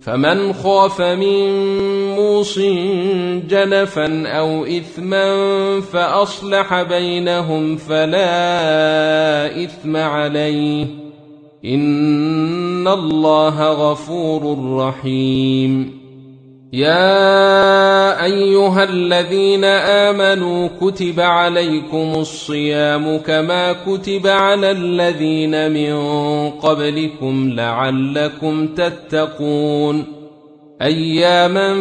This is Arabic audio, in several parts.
فمن خاف من موص جنفا أو إثما فأصلح بينهم فلا إثم عليه إن الله غفور رحيم. يا أيها الذين آمنوا كتب عليكم الصيام كما كتب على الذين من قبلكم لعلكم تتقون أياما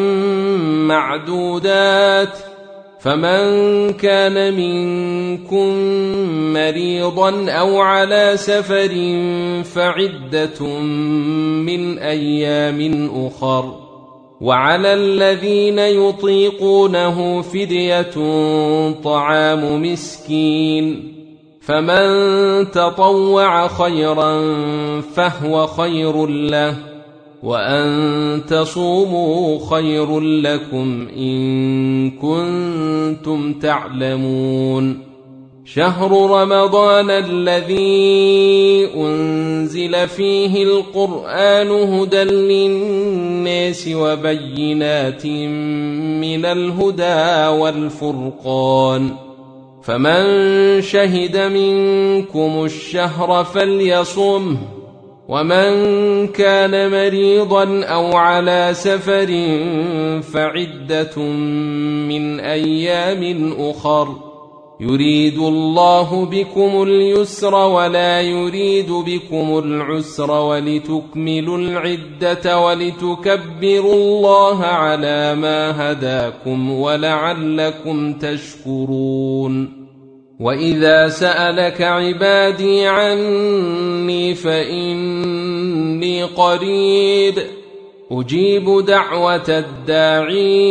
معدودات فمن كان منكم مريضا أو على سفر فعدة من أيام أخر وعلى الذين يطيقونه فدية طعام مسكين فمن تطوع خيرا فهو خير له وأن تصوموا خير لكم إن كنتم تعلمون. شهر رمضان الذي أنزل فيه القرآن هدى للناس وبينات من الهدى والفرقان فمن شهد منكم الشهر فليصمه ومن كان مريضا أو على سفر فعدة من أيام أخر يريد الله بكم اليسر ولا يريد بكم العسر ولتكملوا العدة ولتكبروا الله على ما هداكم ولعلكم تشكرون. وإذا سألك عبادي عني فإني قريب أجيب دعوة الداعي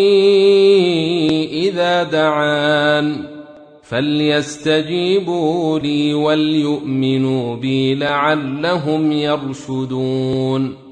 إذا دعان فليستجيبوا لي وليؤمنوا بي لعلهم يرشدون.